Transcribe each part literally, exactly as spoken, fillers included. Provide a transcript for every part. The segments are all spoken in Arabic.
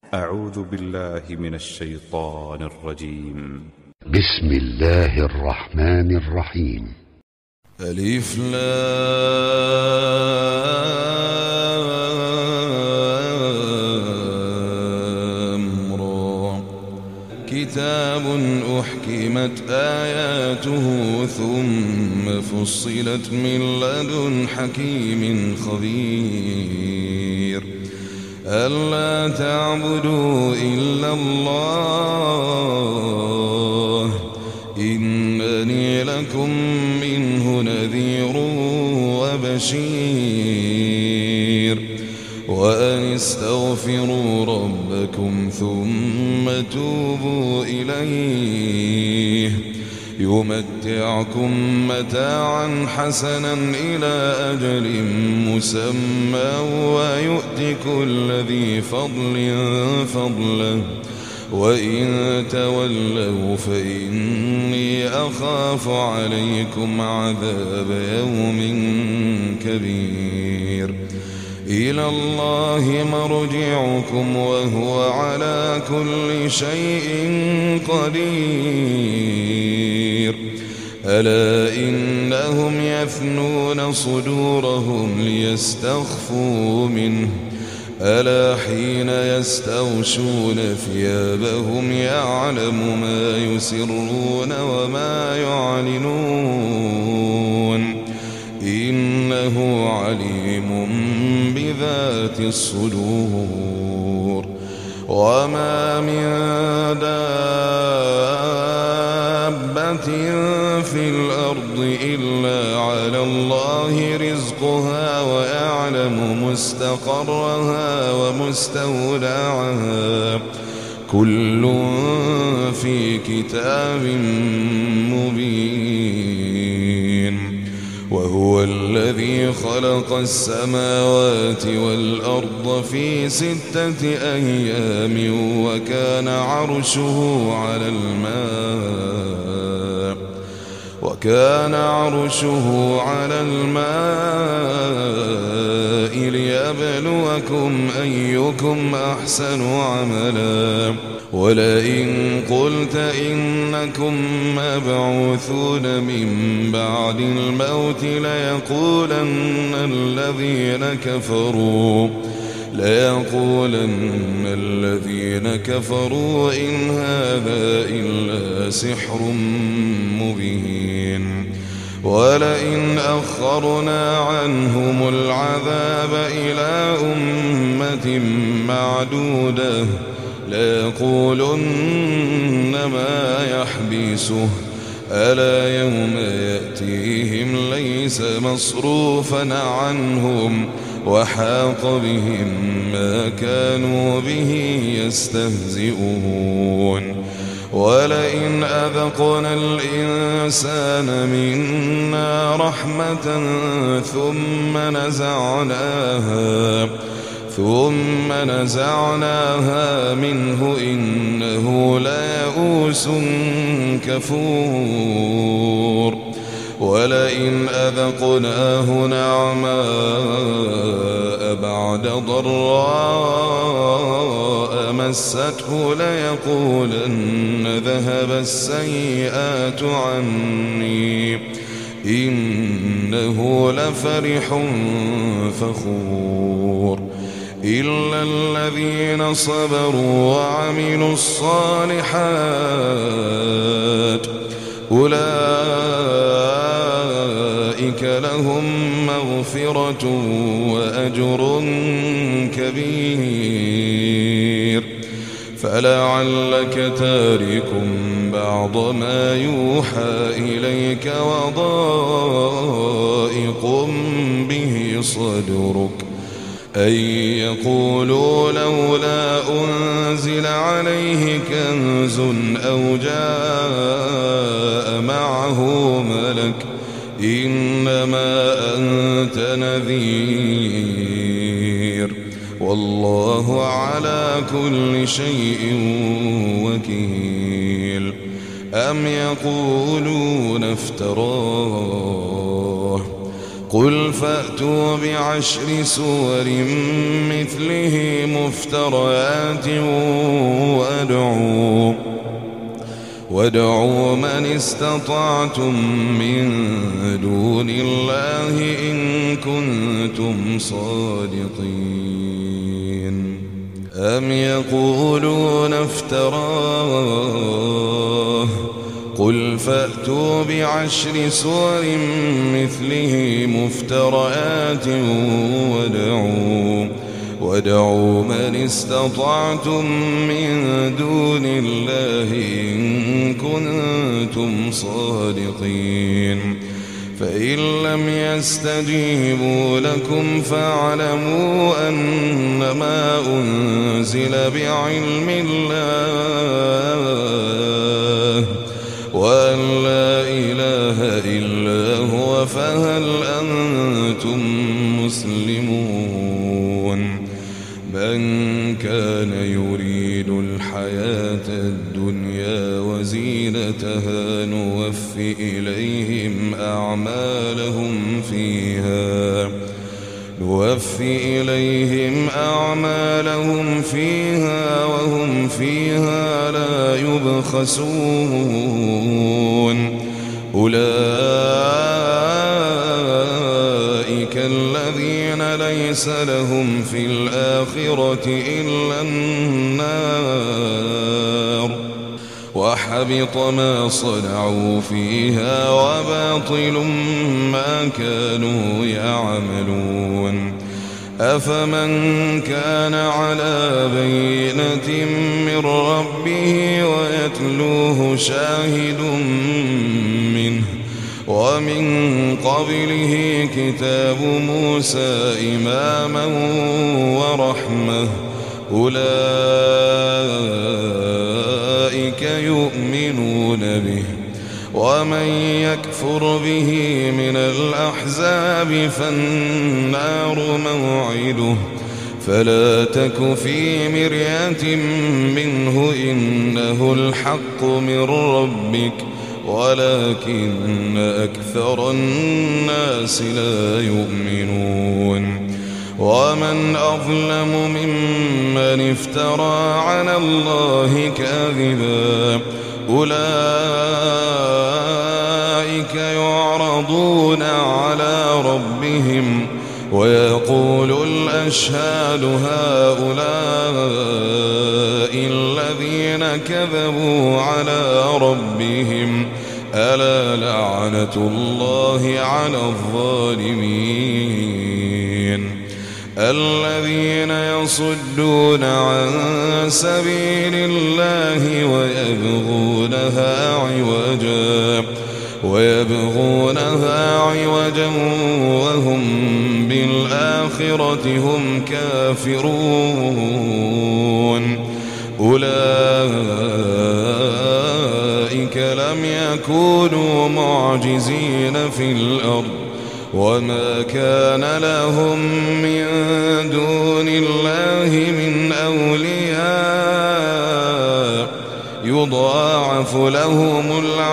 أعوذ بالله من الشيطان الرجيم. بسم الله الرحمن الرحيم. ألف لام را. كتاب أحكمت آياته ثم فصلت من لدن حكيم خبير ألا تعبدوا إلا الله إنني لكم منه نذير وبشير وأن استغفروا ربكم ثم توبوا إليه يمتعكم متاعا حسنا إلى أجل مسمى ويؤت كل ذي فضل فضله وإن تولوا فإني أخاف عليكم عذاب يوم كبير إلى الله مرجعكم وهو على كل شيء قدير ألا إنهم يثنون صدورهم ليستخفوا منه ألا حين يستغشون ثيابهم يعلم ما يسرون وما يعلنون إنه عليم بذات الصدور وما من دابة في الأرض إلا على الله رزقها ويعلم مستقرها ومستودعها كل في كتاب مبين وهو الذي خلق السماوات والأرض في ستة أيام وكان عرشه على الماء وكان عرشه على الماء ليبلوكم أيكم أحسن عملا ولئن قلت إنكم مبعوثون من بعد الموت ليقولن الذين كفروا ليقولن الذين كفروا إن هذا إلا سحر مبين ولئن أخرنا عنهم العذاب إلى أمة معدودة ليقولن ما يحبسه ألا يوم يأتيهم ليس مصروفا عنهم وحاق بهم ما كانوا به يستهزئون ولئن أذقنا الإنسان منا رحمة ثم نزعناها ثم نزعناها منه إنه ليئوس كفور ولئن أذقناه نعماء بعد ضراء مسته ليقولن ذهب السيئات عني إنه لفرح فخور إلا الذين صبروا وعملوا الصالحات أولئك لهم مغفرة وأجر كبير فلعلك تارك بعض ما يوحى إليك وضائق به صدرك أن يقولوا لولا أنزل عليه كنز أو جاء معه ملك إنما أنت نذير والله على كل شيء وكيل أم يقولون افتراه قل فأتوا بعشر سور مثله مفتريات وادعوا وادعوا من استطعتم من دون الله إن كنتم صادقين. أم يقولون افتراه قل فأتوا بعشر سور مثله مفتريات وادعوا وادعوا من استطعتم من دون الله إن كنتم صادقين. فإن لم يستجيبوا لكم فاعلموا أنما أنزل بعلم الله وأن لا إله إلا هو فهل أنتم مسلمون. من كان يريد الحياة الدنيا وزينتها نوفي إليهم أعمالهم فيها نوفي إليهم أعمالهم فيها وهم فيها لا يبخسون. أولئك الذين ليس لهم في الآخرة إلا النار وحبط ما صنعوا فيها وباطل ما كانوا يعملون. أفمن كان على بينة من ربه ويتلوه شاهد منه ومن قبله كتاب موسى إماما ورحمة أولئك يؤمنون به. ومن يكفر به من الأحزاب فالنار موعده فلا تك في مرية منه إنه الحق من ربك ولكن أكثر الناس لا يؤمنون. ومن أظلم ممن افترى على الله كاذبا أولئك يعرضون على ربهم ويقول الأشهاد هؤلاء الذين كذبوا على ربهم ألا لعنة الله على الظالمين. الذين يصدون عن سبيل الله ويبغونها عوجا ويبغونها عوجا وهم بالآخرة هم كافرون. أولئك لم يكونوا معجزين في الأرض وما كان لهم من دون الله من أولياء يضاعف لهم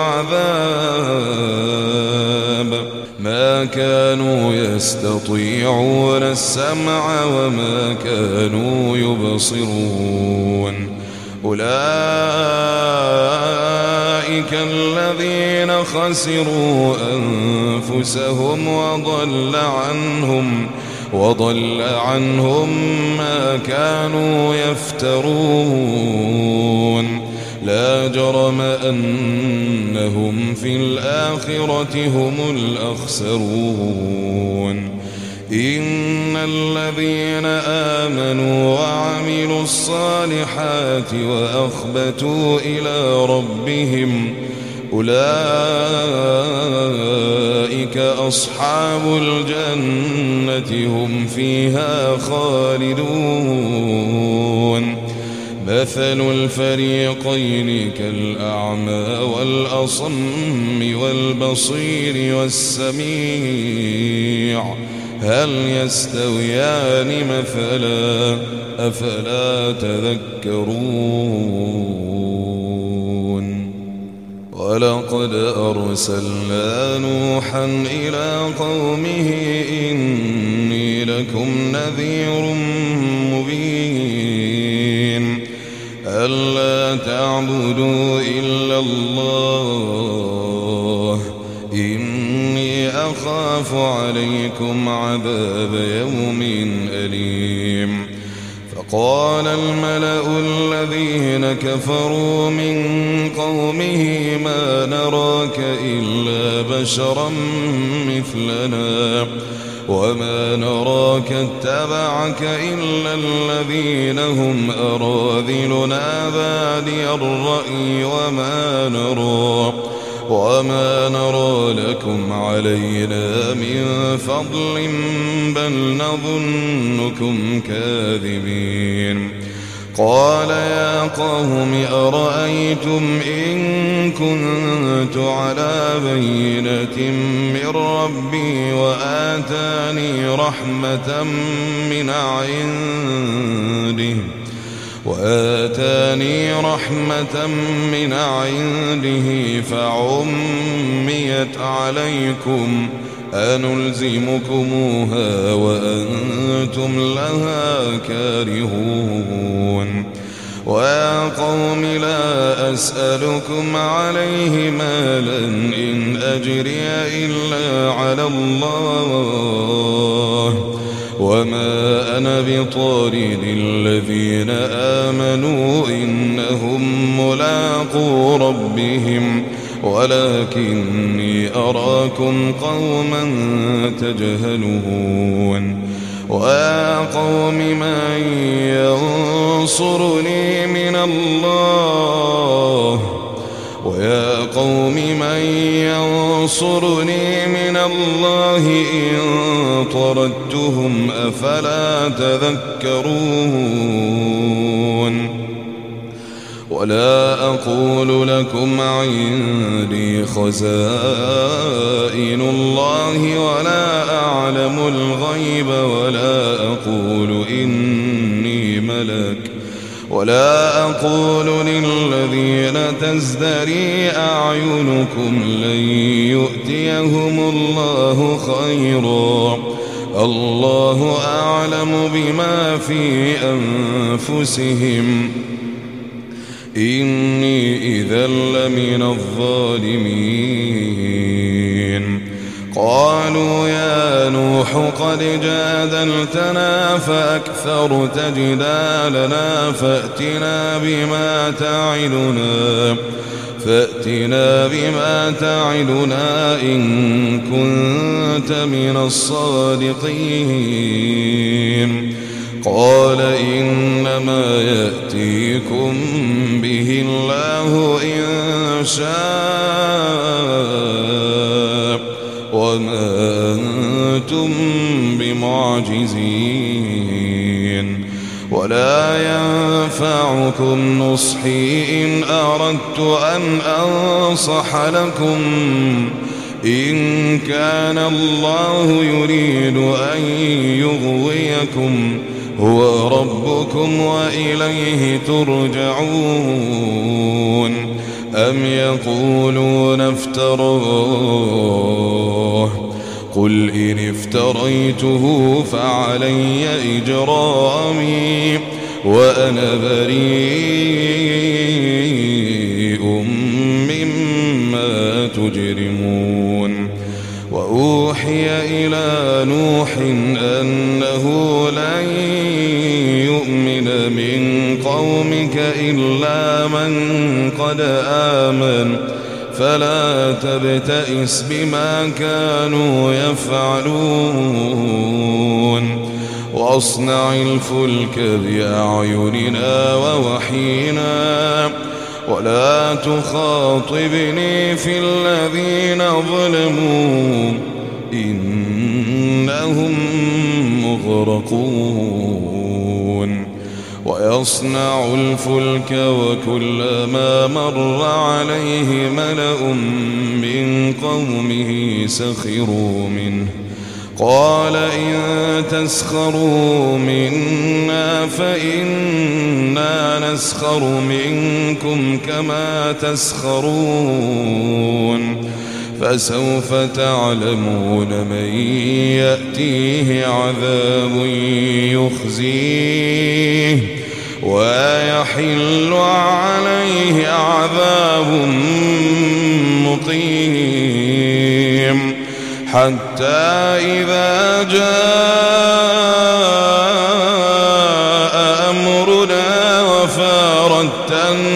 العذاب ما كانوا يستطيعون السمع وما كانوا يبصرون. أولئك الذين خسروا أنفسهم وضل عنهم وضل عنهم ما كانوا يفترون. لا جرم أنهم في الآخرة هم الأخسرون. إن الذين آمنوا وعملوا الصالحات وأخبتوا إلى ربهم أولئك أصحاب الجنة هم فيها خالدون. مثل الفريقين كالأعمى والأصم والبصير والسميع هل يستويان مثلا أفلا تذكرون. ولقد أرسلنا نوحا إلى قومه إني لكم نذير مبين ألا تعبدوا إلا الله إني أخاف عليكم عذاب يوم أليم. فقال الملأ الذين كفروا من قومه ما نراك إلا بشرا مثلنا وما نراك اتبعك إلا الذين هم أراذلنا بادي الرأي وما نرى وما نرى لكم علينا من فضل بل نظنكم كاذبين. قال يا قوم أرأيتم إن كنت على بينة من ربي وآتاني رحمة من عنده وآتاني رحمة من عنده فعميت عليكم أنلزمكموها وأنتم لها كارهون. ويا قوم لا أسألكم عليه مالا إن أجري إلا على الله وما أنا بطارد الذين آمنوا إنهم ملاقو ربهم ولكني أراكم قوما تجهلون. ويا قوم من ينصرني من الله ويا قوم من ينصرني من الله إن طردتهم أفلا تذكرون. ولا أقول لكم عندي خزائن الله ولا أعلم الغيب ولا أقول إني ملك ولا أقول للذين تزدري أعينكم لن يؤتيهم الله خيرا الله أعلم بما في أنفسهم إني إذا لمن الظالمين. قالوا يا نوح قد جادلتنا فأكثرت جدالنا فأتنا بما تعدنا فأتنا بما تعدنا إن كنت من الصادقين. قال إنما يأتيكم به الله إن شاء وما أنتم بمعجزين. ولا ينفعكم نصحي إن أردت أن أنصح لكم إن كان الله يريد أن يغويكم هو ربكم وإليه ترجعون. أم يقولون افتراه قل إن افتريته فعلي إجرامي وأنا بريء مما تجرمون. وأوحي إلى نوح أنه لن يؤمن من قومك إلا من قد آمن فلا تبتئس بما كانوا يفعلون. واصنع الفلك بأعيننا ووحينا ولا تخاطبني في الذين ظلموا إنهم مغرقون. ويصنع الفلك وكلما مر عليه ملأ من قومه سخروا منه قال إن تسخروا منا فإنا نسخر منكم كما تسخرون فسوف تعلمون من يأتيه عذاب يخزيه ويحل عليه عذاب مقيم حتى إذا جاء أمرنا وفارت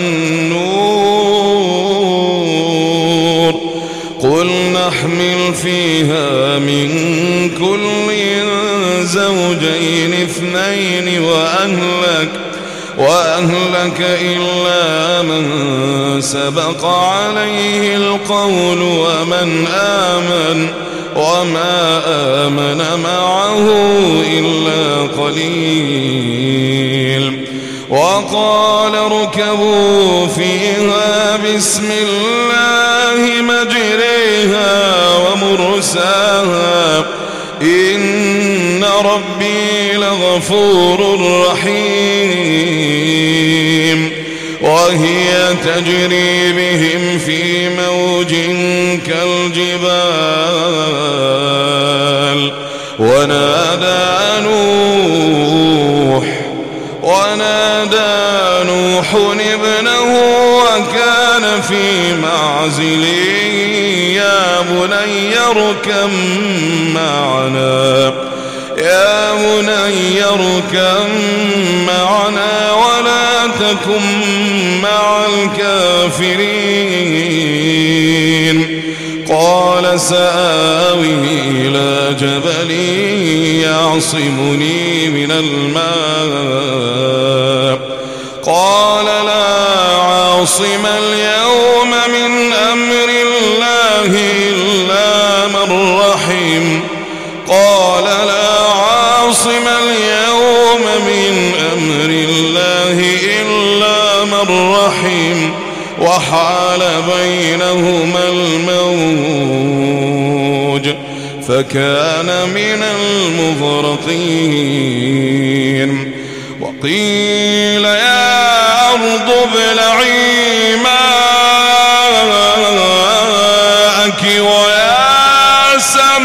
النور قل نحمل فيها من كل زوجين اثنين وأهلك وأهلك إلا من سبق عليه القول ومن آمن وما آمن معه إلا قليل وقال اركبوا فيها بسم الله مجريها ومرساها إن ربي لغفور رحيم وهي تجري بهم في موج كالجبال ونادى نوح ونادى نوح ابنه وكان في معزل يا بني اركب معنا يا بني اركب معنا ولا تكن مع الكافرين قال سآوي إلى جبل يعصمني من الماء قال لا عاصم اليوم من أمر الله إلا من رحم قال لا عاصم اليوم من أمر الله إلا من رحم وحال بينهما الموج فكان من المغرقين وقيل يا أرض ابلعي ماءك ويا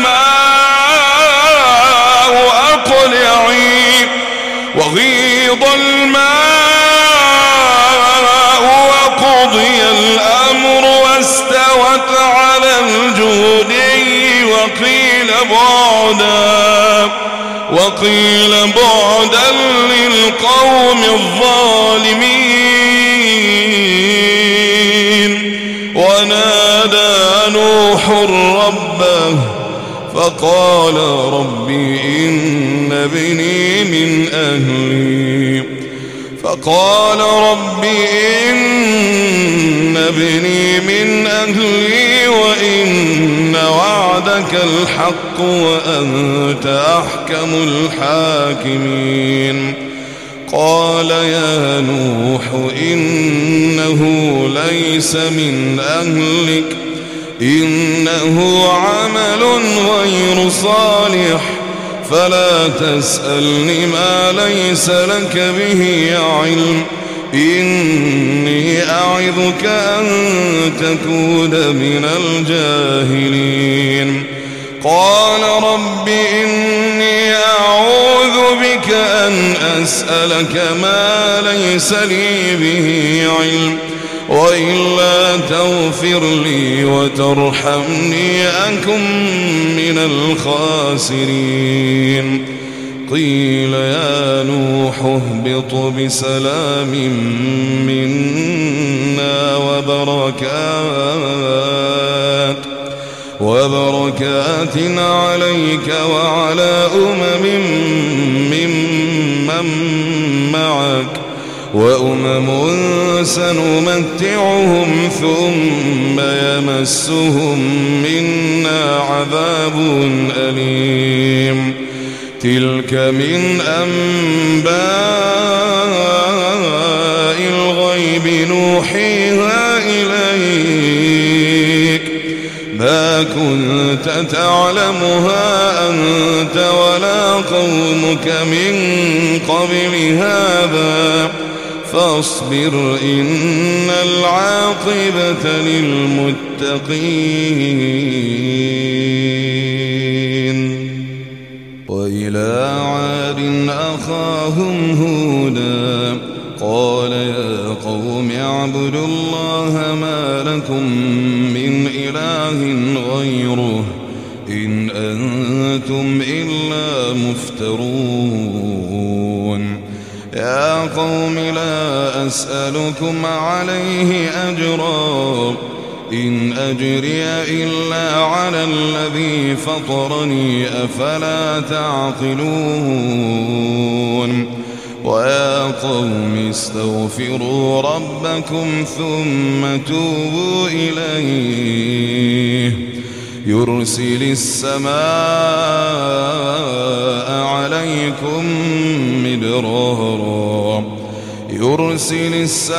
سماء أقلعي وغيض الماء وقضي الأمر واستوت على الجودي وقيل بعدا وقيل بعدا للقوم الظالمين ونادى نوح ربه فقال رب إن ابني من أهلي فقال رب إن ابني من أهلي وإن وعدك الحق وأنت أحكم الحاكمين قال يا نوح إنه ليس من أهلك إنه عمل غير صالح فلا تسألني ما ليس لك به علم إني أعظك أن تكون من الجاهلين قال رب إني أعوذ بك أن أسألك ما ليس لي به علم وإلا تغفر لي وترحمني أكن من الخاسرين قيل يا نوح اهبط بسلام منا وبركات وبركات عليك وعلى أمم ممن معك وأمم سنمتعهم ثم يمسهم منا عذاب أليم تلك من أنباء الغيب نوحيها إليك ما ما كنت تعلمها أنت ولا قومك من قبل هذا فاصبر إن العاقبة للمتقين. وإلى عاد أخاهم هودا قال يا قوم اعبدوا الله ما لكم من إله غيره إن أنتم إلا مفترون. يا قوم لا أسألكم عليه أجرا إن أجري إلا على الذي فطرني أفلا تعقلون. ويا قوم استغفروا ربكم ثم توبوا إليه يرسل السماء عليكم مدرارا يرسل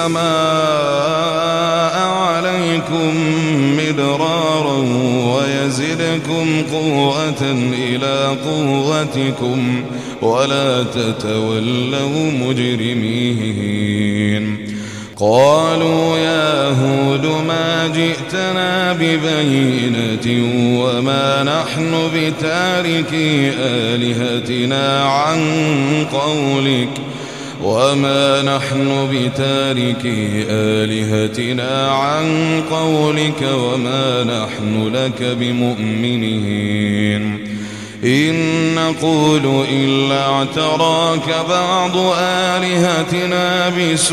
السماء عليكم مدرارا ويزدكم قوة إلى قوتكم ولا تتولوا مجرمين. قالوا يا هود ما جئتنا ببينة وما نحن بتاركي آلهتنا عن قولك وما نحن بتاركي آلهتنا عن قولك وما نحن لك بمؤمنين. إن نقول إلا اعتراك بعض آلهتنا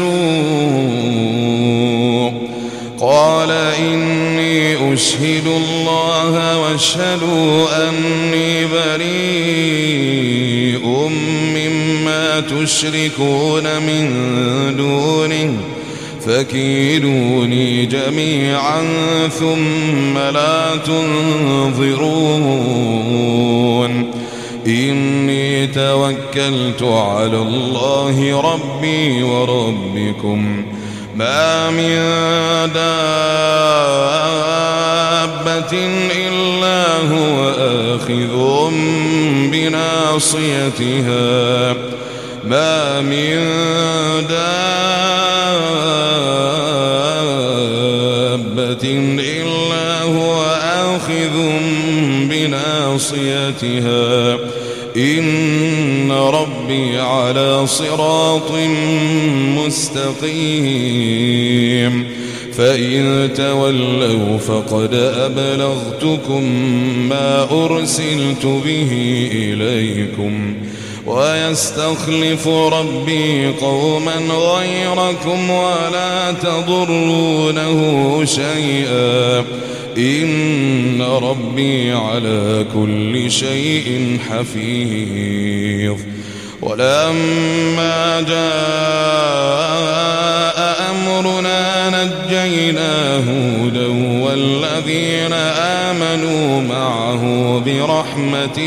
بسوء. قال إني أشهد الله واشهدوا أني بريء مما تشركون من دونه فكيدوني جميعا ثم لا تنظرون. إني توكلت على الله ربي وربكم ما من دابة إلا هو آخذ بناصيتها ما من دابة إلا هو آخذ بناصيتها إن ربي على صراط مستقيم. فإن تولوا فقد أبلغتكم ما أرسلت به إليكم ويستخلف ربي قوما غيركم ولا تضرونه شيئا إن ربي على كل شيء حفيظ. ولما جاء أمرنا نجينا هودا والذين آمنوا معه برحمة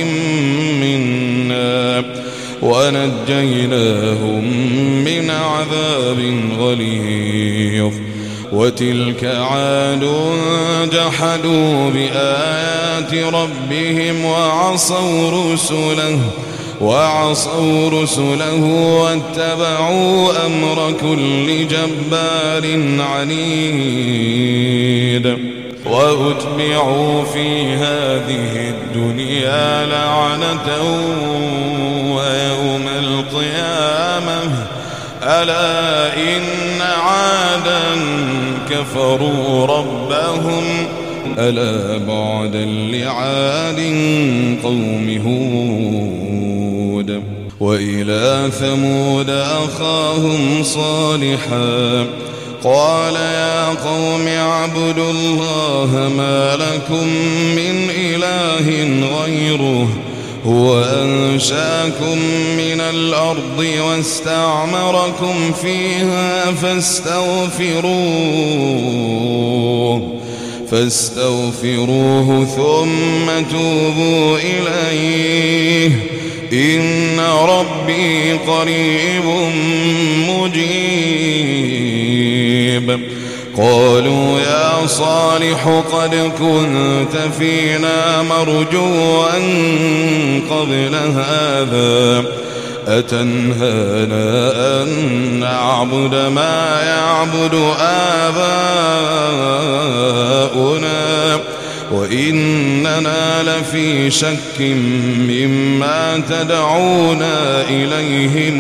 منا ونجيناهم من عذاب غليظ. وتلك عاد جحدوا بآيات ربهم وعصوا رسله وعصوا رسله واتبعوا أمر كل جبار عنيد. وأتبعوا في هذه الدنيا لعنة ويوم القيامة ألا إن عادا كفروا ربهم ألا بعدا لعاد قوم هود. وإلى ثمود أخاهم صالحا قال يا قوم اعبدوا الله ما لكم من إله غيره هو أنشاكم من الأرض واستعمركم فيها فاستغفروه فاستغفروه ثم توبوا إليه إن ربي قريب مجيب. قالوا يا صالح قد كنت فينا مرجوا قبل هذا أتنهانا أن نعبد ما يعبد آباؤنا وإننا لفي شك مما تدعونا إليه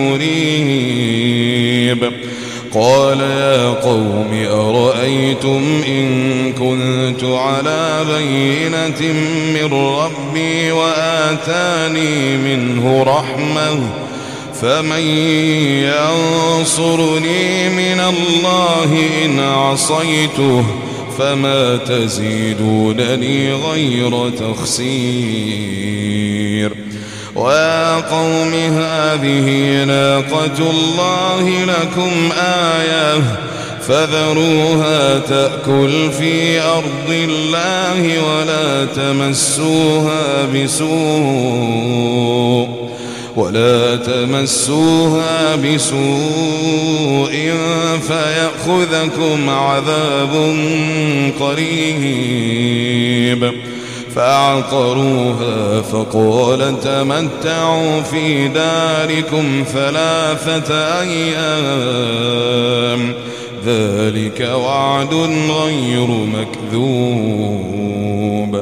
مريب. قال يا قوم أرأيتم إن كنت على بينة من ربي وآتاني منه رحمة فمن ينصرني من الله إن عصيته فما تزيدونني غير تخسير. ويا قوم هذه ناقة الله لكم آية فذروها تأكل في أرض الله ولا تمسوها بسوء ولا تمسوها بسوء فيأخذكم عذاب قريب. فعقروها فقال تمتعوا في داركم ثلاثة أيام ذلك وعد غير مكذوب.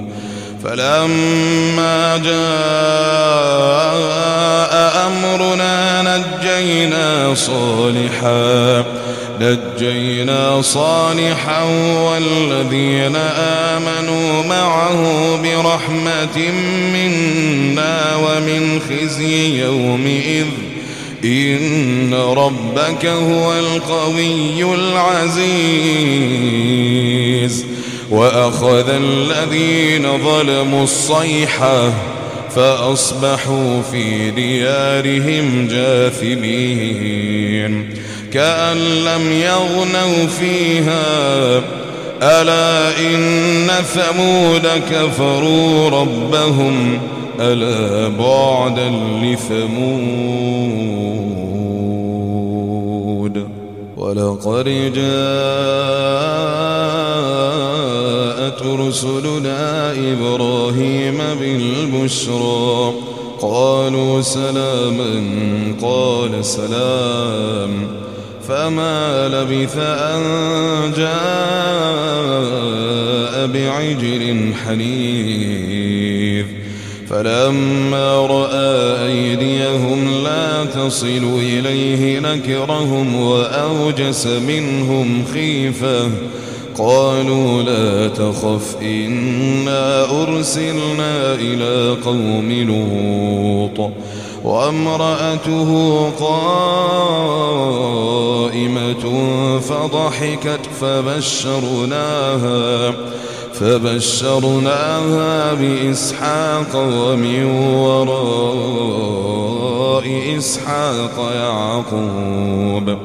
فلما جاء أمرنا نجينا صالحا نجينا صالحا والذين آمنوا معه برحمة منا ومن خزي يومئذ إن ربك هو القوي العزيز. وأخذ الذين ظلموا الصيحة فأصبحوا في ديارهم جاثمين كأن لم يغنوا فيها ألا إن ثمود كفروا ربهم ألا بعدا لثمود. ولقد جاءت رسلنا إبراهيم بالبشرى قالوا سلاما قال سلام فما لبث أن جاء بعجل حنيذ. فلما رأى أيديهم لا تصل إليه نكرهم وأوجس منهم خيفة قالوا لا تخف إنا أرسلنا إلى قوم لوط وامرأته قائمة فضحكت فبشرناها فبشرناها بإسحاق ومن وراء إسحاق يعقوب.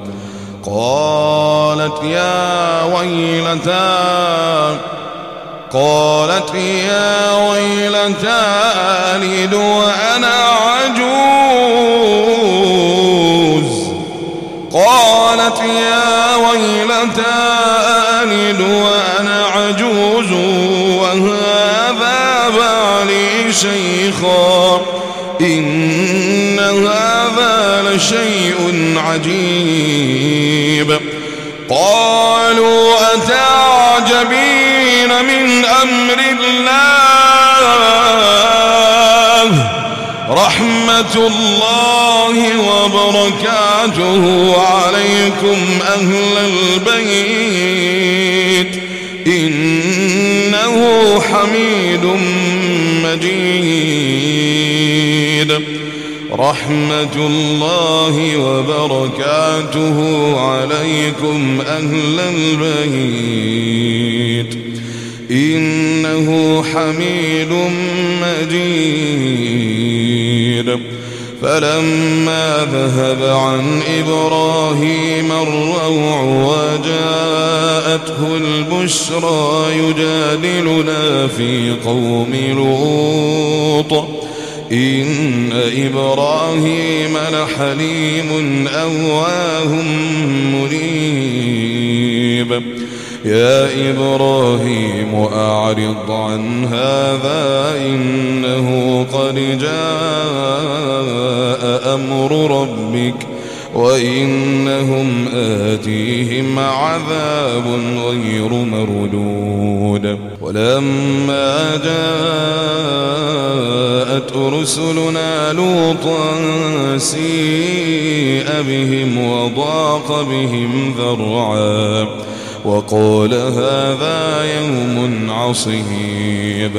قالت يا ويلتى قالت يا ويلتى ألد وأنا عجوز قالت يا ويلتى ألد وأنا عجوز وهذا بعلي شيخا إن هذا لشيء عجيب. قالوا أتعجبين من أمر الله رحمة الله وبركاته عليكم أهل البيت إنه حميد مجيد. رحمة الله وبركاته عليكم أهل البيت إنه حميد مجيد. فلما ذهب عن إبراهيم الروع وجاءته البشرى يجادلنا في قوم لوط إن إبراهيم لحليم أواه منيب. يا إبراهيم أعرض عن هذا إنه قد جاء أمر ربك وإنهم آتيهم عذاب غير مردود. ولما جاءت رسلنا لوطا سيء بهم وضاق بهم ذرعا وقال هذا يوم عصيب.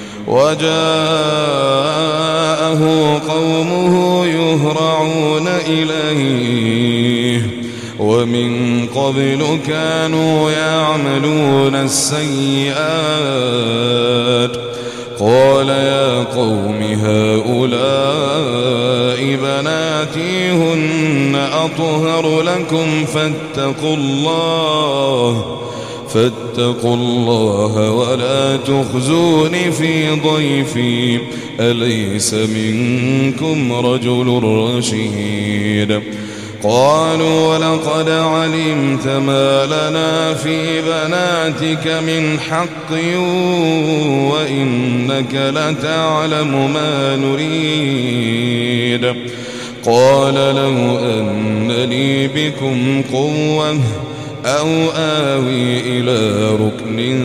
وجاءه قومه يهرعون إليه ومن قبل كانوا يعملون السيئات قال يا قوم هؤلاء بناتي هن أطهر لكم فاتقوا الله فاتقوا الله ولا تخزون في ضيفي أليس منكم رجل رشيد. قالوا ولقد علمت ما لنا في بناتك من حق وإنك لتعلم ما نريد. قال لو أن لي بكم قوة أو آوي إلى ركن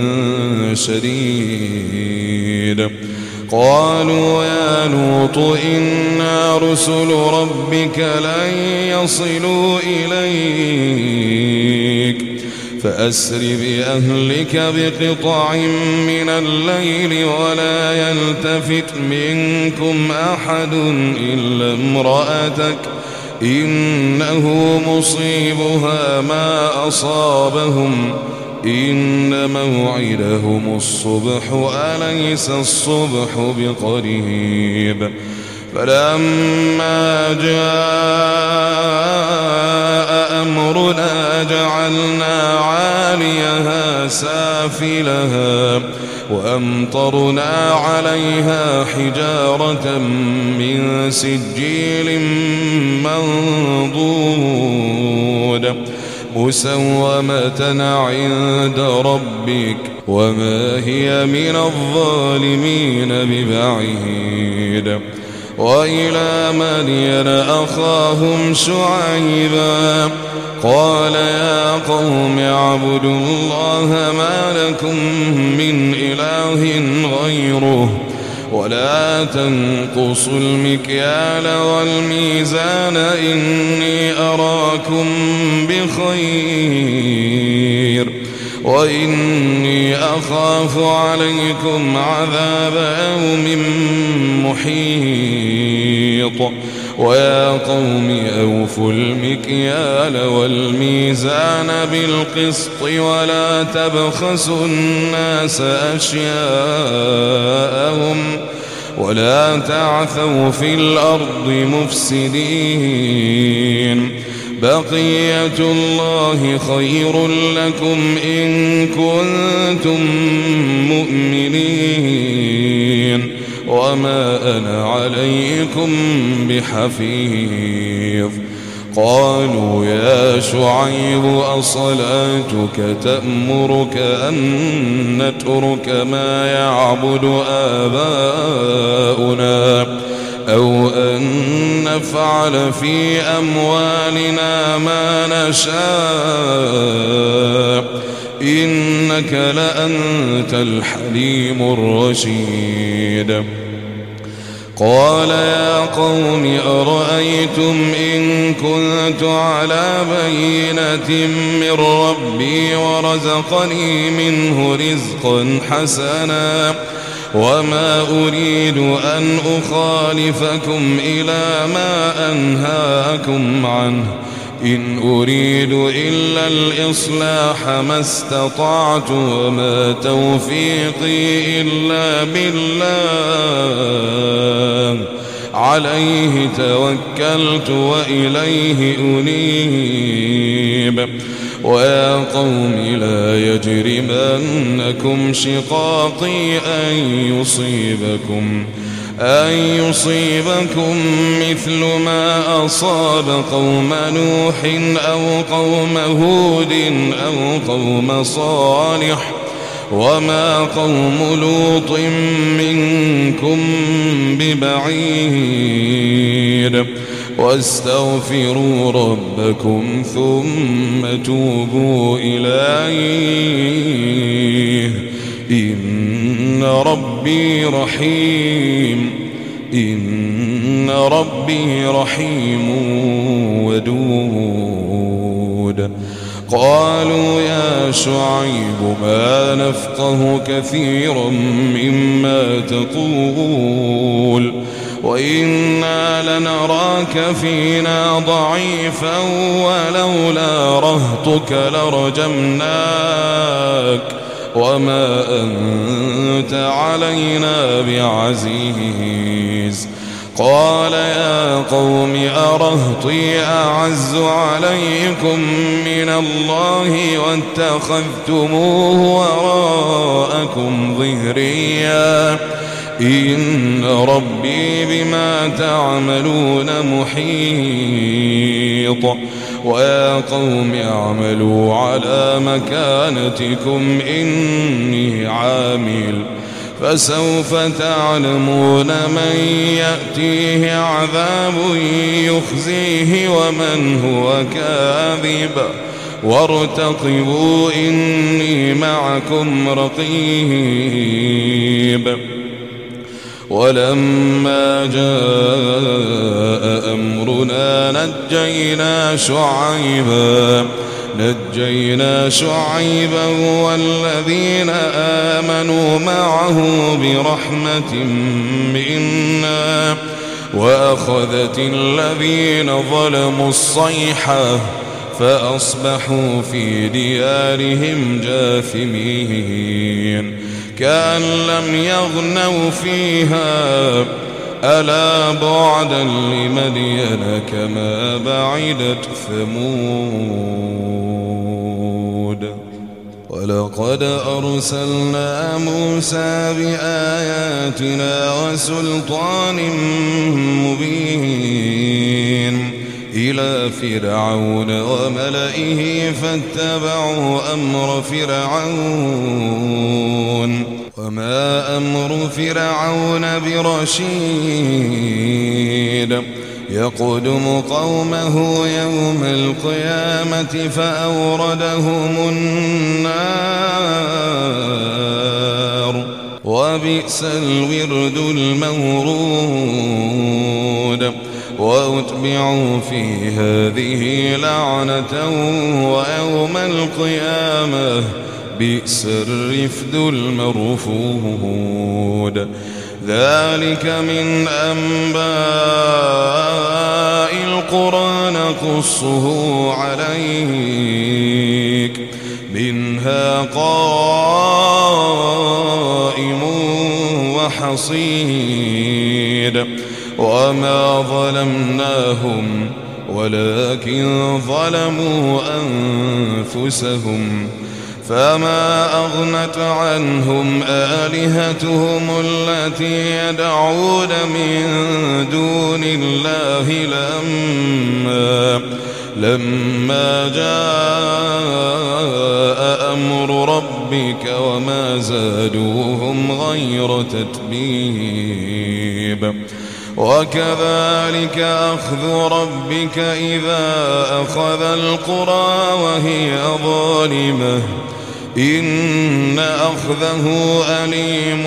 شديد. قالوا يا لوط إنا رسل ربك لن يصلوا إليك فأسر بأهلك بقطع من الليل ولا يلتفت منكم أحد إلا امرأتك إنه مصيبها ما أصابهم إن موعدهم الصبح أليس الصبح بقريب. فلما جاء أمرنا جعلنا عاليها سافلها وأمطرنا عليها حجارة من سجيل منضود مسومة عند ربك وما هي من الظالمين ببعيد. وإلى مدين أخاهم شعيبا قال يا قوم اعبدوا الله ما لكم من إله غيره ولا تنقصوا المكيال والميزان إني أراكم بخير وإني أخاف عليكم عذاب يوم محيط. ويا قوم أوفوا المكيال والميزان بالقسط ولا تبخسوا الناس أشياءهم ولا تعثوا في الأرض مفسدين. بقية الله خير لكم إن كنتم مؤمنين وما أنا عليكم بحفيظ. قالوا يا شعيب أصلاتك تأمرك أن نترك ما يعبد آباؤنا أو أن نفعل في أموالنا ما نشاء إنك لأنت الحليم الرشيد. قال يا قوم أرأيتم إن كنت على بينة من ربي ورزقني منه رزقا حسنا وما أريد أن أخالفكم إلى ما أنهاكم عنه إن أريد إلا الإصلاح ما استطعت وما توفيقي إلا بالله عليه توكلت وإليه أنيب. ويا قوم لا يجرمنكم شقاقي أن يصيبكم أن يصيبكم مثل ما أصاب قوم نوح أو قوم هود أو قوم صالح وما قوم لوط منكم ببعيد واستغفروا ربكم ثم توبوا إليه إن ربي رحيم إن ربي رحيم ودود. قالوا يا شعيب ما نفقه كثيرا مما تقول وإنا لنراك فينا ضعيفا ولولا رهطك لرجمناك وما أنت علينا بعزيز. قال يا قوم أرهطي أعز عليكم من الله واتخذتموه وراءكم ظهريا إن ربي بما تعملون محيط. ويا قوم اعملوا على مكانتكم إني عامل فسوف تعلمون من يأتيه عذاب يخزيه ومن هو كاذب وارتقبوا إني معكم رقيب. ولما جاء أمرنا نجينا شعيبا نجينا شعيبا والذين آمنوا معه برحمة منا وأخذت الذين ظلموا الصيحة فأصبحوا في ديارهم جاثمين. كأن لم يغنوا فيها ألا بعدا لمدين كما بعدت ثمود. ولقد أرسلنا موسى بآياتنا وسلطان مبين إلى فرعون وملئه فاتبعوا أمر فرعون وما أمر فرعون برشيد. يقدم قومه يوم القيامة فأوردهم النار وبئس الورد المورود. وأتبعوا في هذه لعنة ويوم القيامة بئس الرفد المرفود. ذلك من أنباء القرى نقصه عليك منها قائم وحصيد. وما ظلمناهم ولكن ظلموا أنفسهم فما أغنت عنهم آلهتهم التي يدعون من دون الله لما لما جاء أمر ربك وما زادوهم غير تتبيب. وكذلك أخذ ربك إذا أخذ القرى وهي ظالمة إن أخذه أليم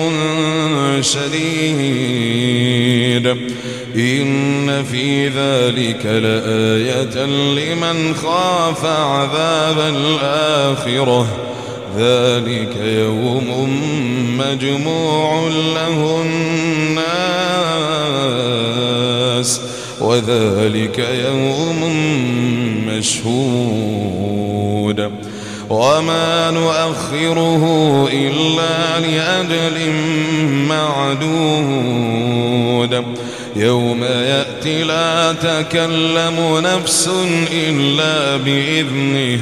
شديد. إن في ذلك لآية لمن خاف عذاب الآخرة ذلك يوم مجموع له الناس وذلك يوم مشهود. وما نؤخره إلا لأجل معدود. يوم يأتي لا تكلم نفس إلا بإذنه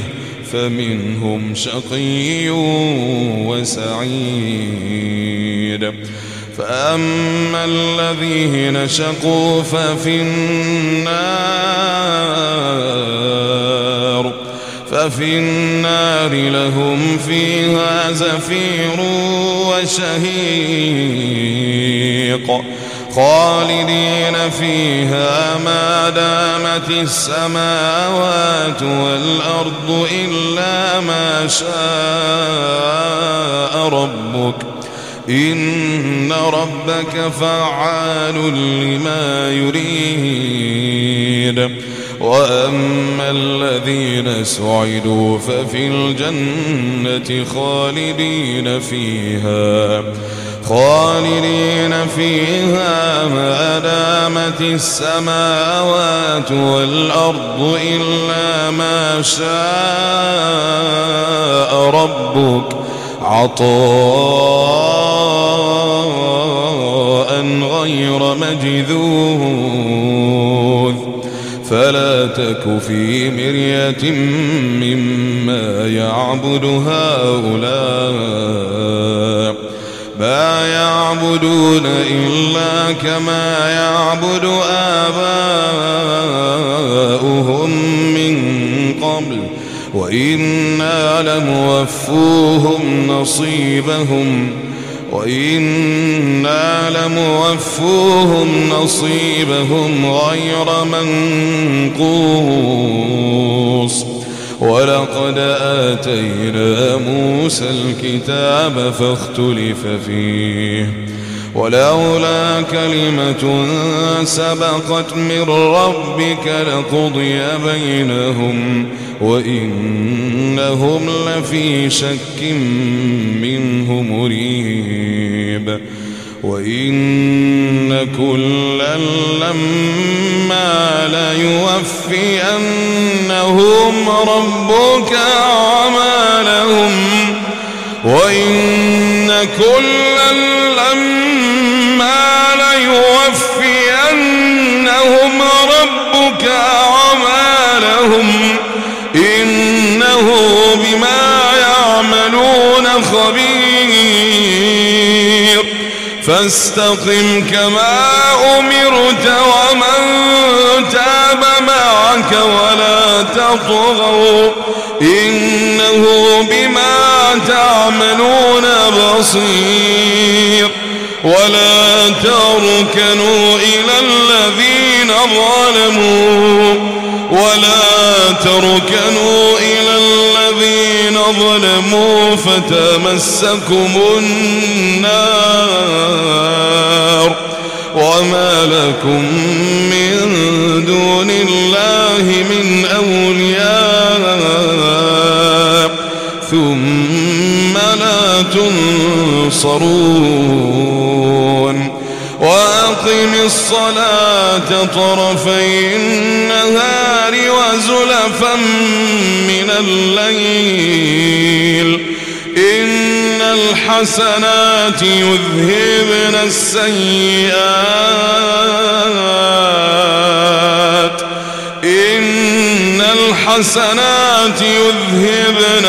فمنهم شقي وسعيد. فأما الذين شقوا ففي النار ففي النار لهم فيها زفير وشهيق خالدين فيها ما دامت السماوات والأرض إلا ما شاء ربك إن ربك فعال لما يريد. وأما الذين سعدوا ففي الجنة خالدين فيها خالدين فيها ما دامت السماوات والأرض إلا ما شاء ربك عطاء غير مجذوذ. فلا تك في مرية مما يعبد هؤلاء ما يعبدون إلا كما يعبد آباؤهم من قبل وإنا لموفوهم نصيبهم وإنا لموفوهم نصيبهم غير منقوص. ولقد آتينا موسى الكتاب فاختلف فيه ولولا كلمة سبقت من ربك لقضي بينهم وإنهم لفي شك منه مريب. وإن كلا لما ليوفينهم ربك أعمالهم وإن كلا لما ليوفينهم ربك أعمالهم إنه بما يعملون خبير. فاستقم كما أمرت ومن تاب معك ولا تطغوا إنه بما تعملون بصير. ولا تركنوا إلى الذين ظلموا ولا تركنوا إلى الذين ظلموا فتمسكم النار وما لكم من دون الله من أولياء ثم لا تنصرون. وأقم الصلاة طرفي النهار وزلفا من الليل إن الحسنات يذهبن السيئات إن الحسنات يذهبن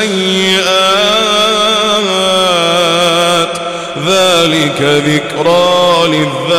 السيئات ذلك ذكرى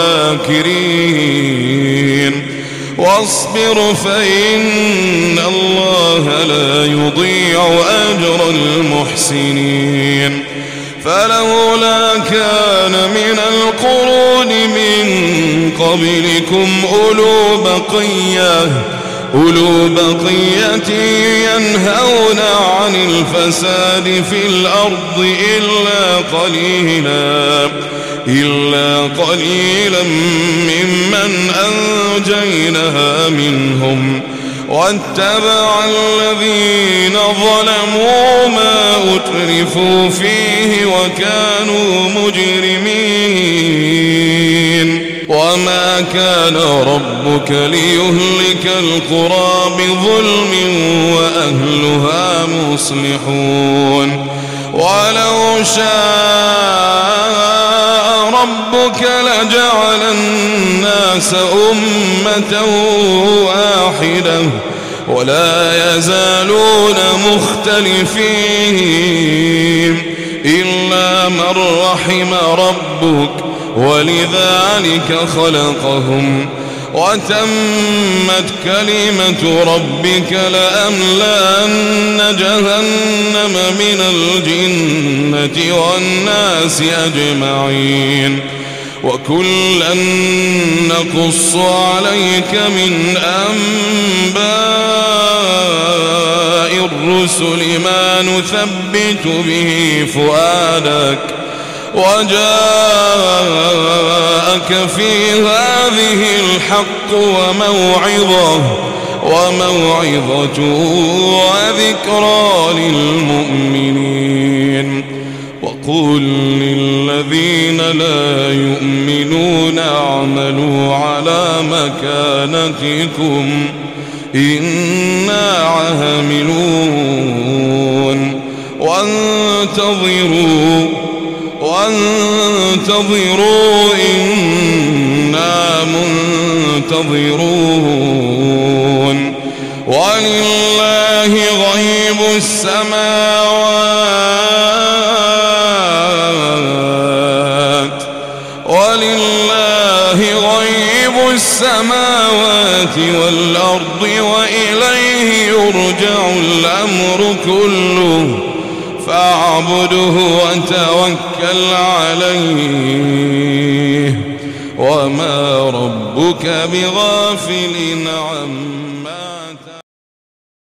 للذاكرين. واصبر فإن الله لا يضيع أجر المحسنين. فلولا كان من القرون من قبلكم أولو بقية أولو بقية ينهون عن الفساد في الأرض إلا قليلا إلا قليلا ممن أنجيناها منهم واتبع الذين ظلموا ما أترفوا فيه وكانوا مجرمين. وما كان ربك ليهلك القرى بظلم وأهلها مصلحون. ولو شاء ربك لجعل الناس أمة واحدة ولا يزالون مختلفين إلا من رحم ربك ولذلك خلقهم وتمت كلمة ربك لأملأن جهنم من الجنة والناس أجمعين وكلا نقص عليك من أنباء الرسل ما نثبت به فؤادك وجاءك في هذه الحق وموعظة وموعظة وذكرى للمؤمنين وقل للذين لا يؤمنون اعملوا على مكانتكم إنا عاملون وانتظروا وانتظروا إنا منتظرون ولله غيب السماوات ولله غيب السماوات والأرض وإليه يرجع الأمر كله فاعبده وتوكل عليه وما ربك بغافل عما